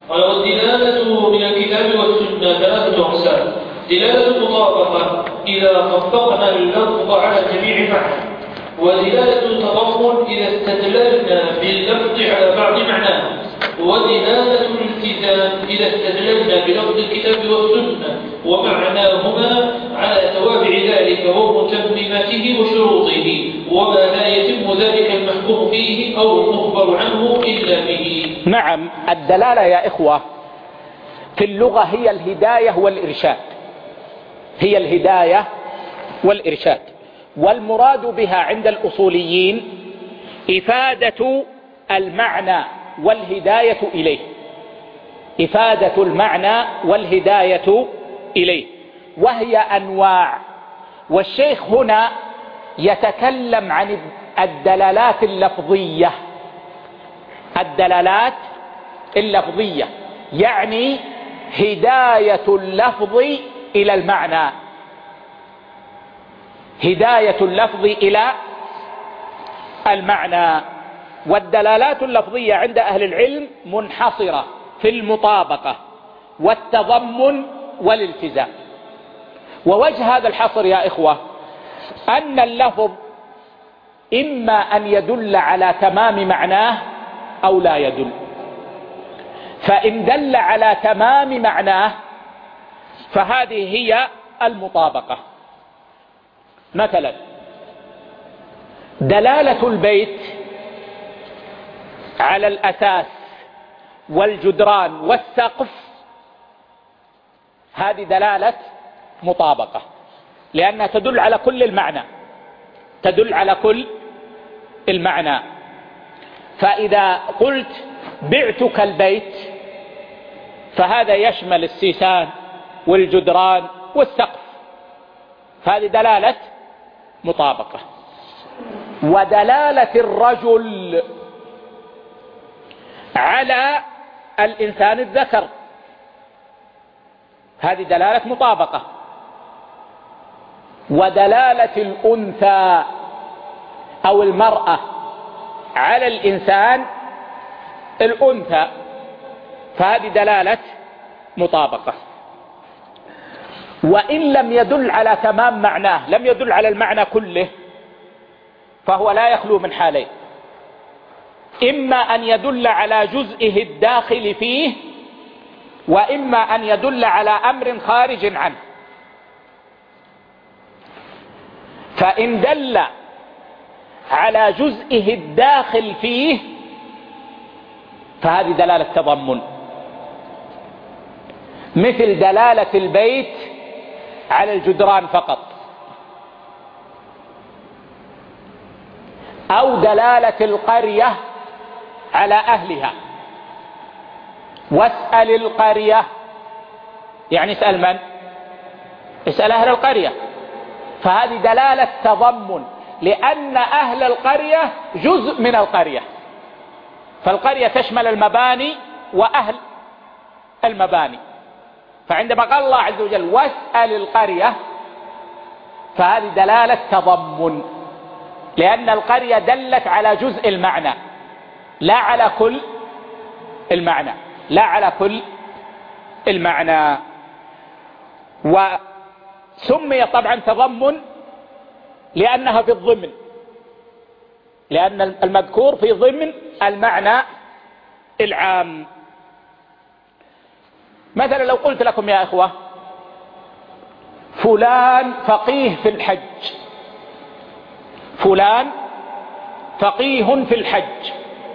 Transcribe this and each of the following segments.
قال والدلالة من الكتاب والسنة ثلاثة أقسام: دلالة المطابقة إذا طبقنا اللفظ على جميع معنى، ودلالة التضمن إذا استدللنا باللفظ على بعض معناه، ودلالة الالتزام إذا استدللنا بلفظ الكتاب والسنة ومعناهما على توابع ذلك ومتمماته وشروطه، وما لا يتم ذلك المحكوم فيه أو المخبر عنه إلا به. نعم، الدلالة يا إخوة في اللغة هي الهداية والإرشاد، هي الهداية والإرشاد، والمراد بها عند الأصوليين إفادة المعنى والهداية إليه، إفادة المعنى والهداية إليه، وهي أنواع. والشيخ هنا يتكلم عن الدلالات اللفظية، الدلالات اللفظية يعني هداية اللفظ إلى المعنى، هداية اللفظ إلى المعنى. والدلالات اللفظية عند أهل العلم منحصرة في المطابقة والتضمن والالتزام. ووجه هذا الحصر يا إخوة أن اللفظ إما أن يدل على تمام معناه أو لا يدل، فإن دل على تمام معناه فهذه هي المطابقة. مثلا دلالة البيت على الأساس والجدران والسقف، هذه دلالة مطابقة، لأنها تدل على كل المعنى، تدل على كل المعنى. فإذا قلت بعتك البيت فهذا يشمل السيسان والجدران والسقف، فهذه دلالة مطابقة. ودلالة الرجل على الإنسان الذكر، هذه دلالة مطابقة. ودلالة الأنثى أو المرأة على الإنسان الأنثى، فهذه دلالة مطابقة. وإن لم يدل على تمام معناه، لم يدل على المعنى كله، فهو لا يخلو من حالين: إما أن يدل على جزئه الداخل فيه، وإما أن يدل على أمر خارج عنه. فإن دل على جزئه الداخل فيه فهذه دلالة تضمن، مثل دلالة البيت على الجدران فقط، أو دلالة القرية على أهلها. واسأل القرية يعني اسأل من؟ اسأل أهل القرية، فهذه دلالة تضمن، لأن أهل القرية جزء من القرية، فالقرية تشمل المباني وأهل المباني. فعندما قال الله عز وجل واسأل القرية فهذه دلالة تضمن، لأن القرية دلت على جزء المعنى لا على كل المعنى، لا على كل المعنى. وسمي طبعا تضمن لأنها في الضمن، لأن المذكور في ضمن المعنى العام. مثلا لو قلت لكم يا إخوة فلان فقيه في الحج، فلان فقيه في الحج،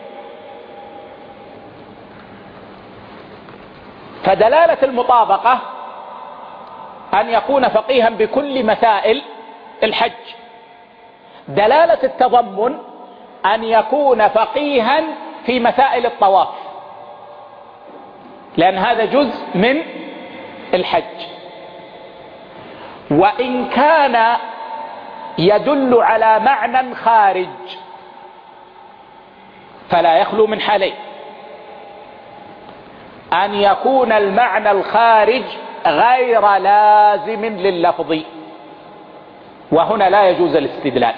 فدلالة المطابقة أن يكون فقيها بكل مسائل الحج. دلالة التضمن أن يكون فقيها في مسائل الطواف، لأن هذا جزء من الحج. وإن كان يدل على معنى خارج فلا يخلو من حالين: أن يكون المعنى الخارج غير لازم لللفظ، وهنا لا يجوز الاستدلال.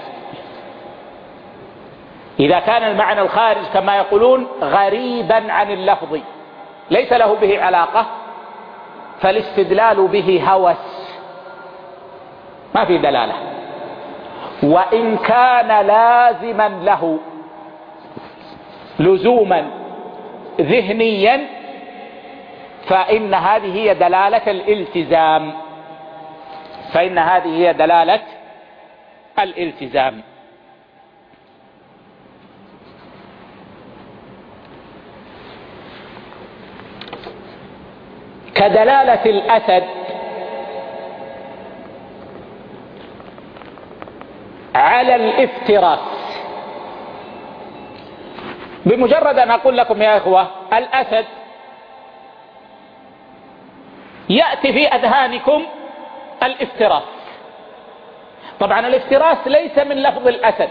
إذا كان المعنى الخارج كما يقولون غريبا عن اللفظ، ليس له به علاقة فالاستدلال به هوس، ما في دلالة. وإن كان لازما له لزوما ذهنيا فإن هذه هي دلالة الالتزام، فإن هذه هي دلالة الالتزام. كدلالة الأسد على الافتراس. بمجرد أن أقول لكم يا إخوة الأسد، يأتي في أذهانكم الافتراس. طبعا الافتراس ليس من لفظ الأسد،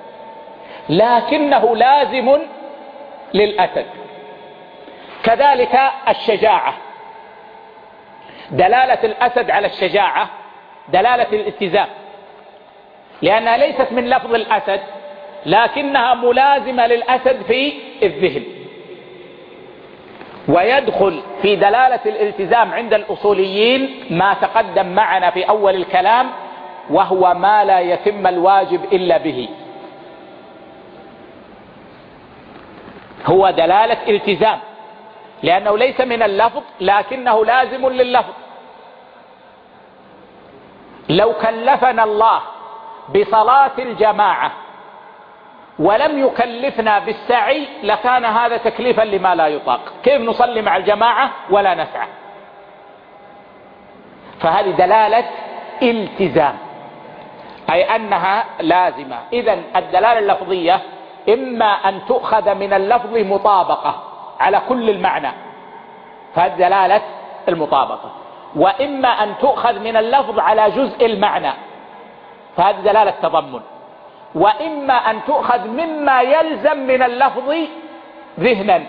لكنه لازم للأسد. كذلك الشجاعة، دلالة الأسد على الشجاعة دلالة الالتزام، لأنها ليست من لفظ الأسد لكنها ملازمة للأسد في الذهن. ويدخل في دلالة الالتزام عند الأصوليين ما تقدم معنا في أول الكلام، وهو ما لا يتم الواجب إلا به، هو دلالة التزام لأنه ليس من اللفظ لكنه لازم لللفظ. لو كلفنا الله بصلاة الجماعة ولم يكلفنا بالسعي لكان هذا تكليفا لما لا يطاق. كيف نصلي مع الجماعة ولا نسعى؟ فهذه دلالة التزام، أي أنها لازمة. إذن الدلالة اللفظية إما أن تؤخذ من اللفظ مطابقة على كل المعنى، فهذه دلالة المطابقة، وإما أن تؤخذ من اللفظ على جزء المعنى، فهذه دلالة تضمن، وإما أن تؤخذ مما يلزم من اللفظ ذهنا،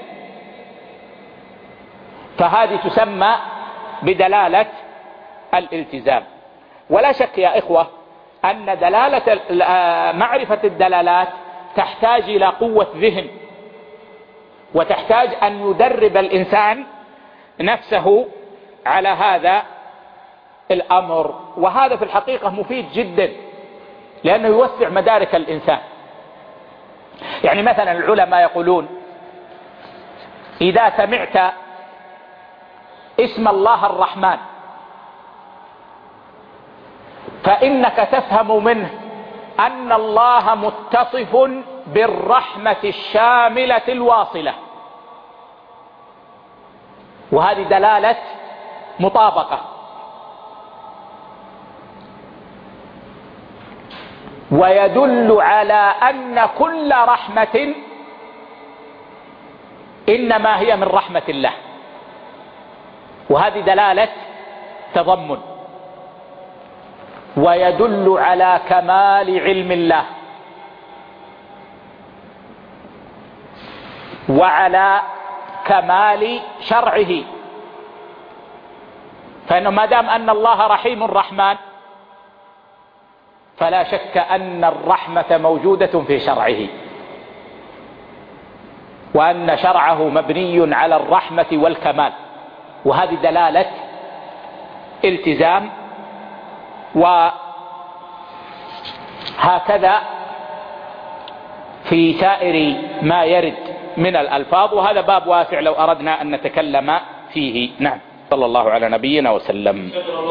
فهذه تسمى بدلالة الالتزام. ولا شك يا إخوة أن دلالة معرفة الدلالات تحتاج إلى قوة ذهن، وتحتاج أن يدرب الإنسان نفسه على هذا الأمر. وهذا في الحقيقة مفيد جدا لأنه يوسع مدارك الإنسان. يعني مثلا العلماء يقولون إذا سمعت اسم الله الرحمن فإنك تفهم منه أن الله متصف بالرحمة الشاملة الواصلة، وهذه دلالة مطابقة. ويدل على أن كل رحمة إنما هي من رحمة الله، وهذه دلالة تضمن. ويدل على كمال علم الله وعلى كمال شرعه، فإنه ما دام أن الله رحيم رحمن فلا شك أن الرحمة موجودة في شرعه، وأن شرعه مبني على الرحمة والكمال، وهذه دلالة التزام. وهكذا في سائر ما يرد من الألفاظ، وهذا باب واسع لو أردنا أن نتكلم فيه. نعم، صلى الله على نبينا وسلم.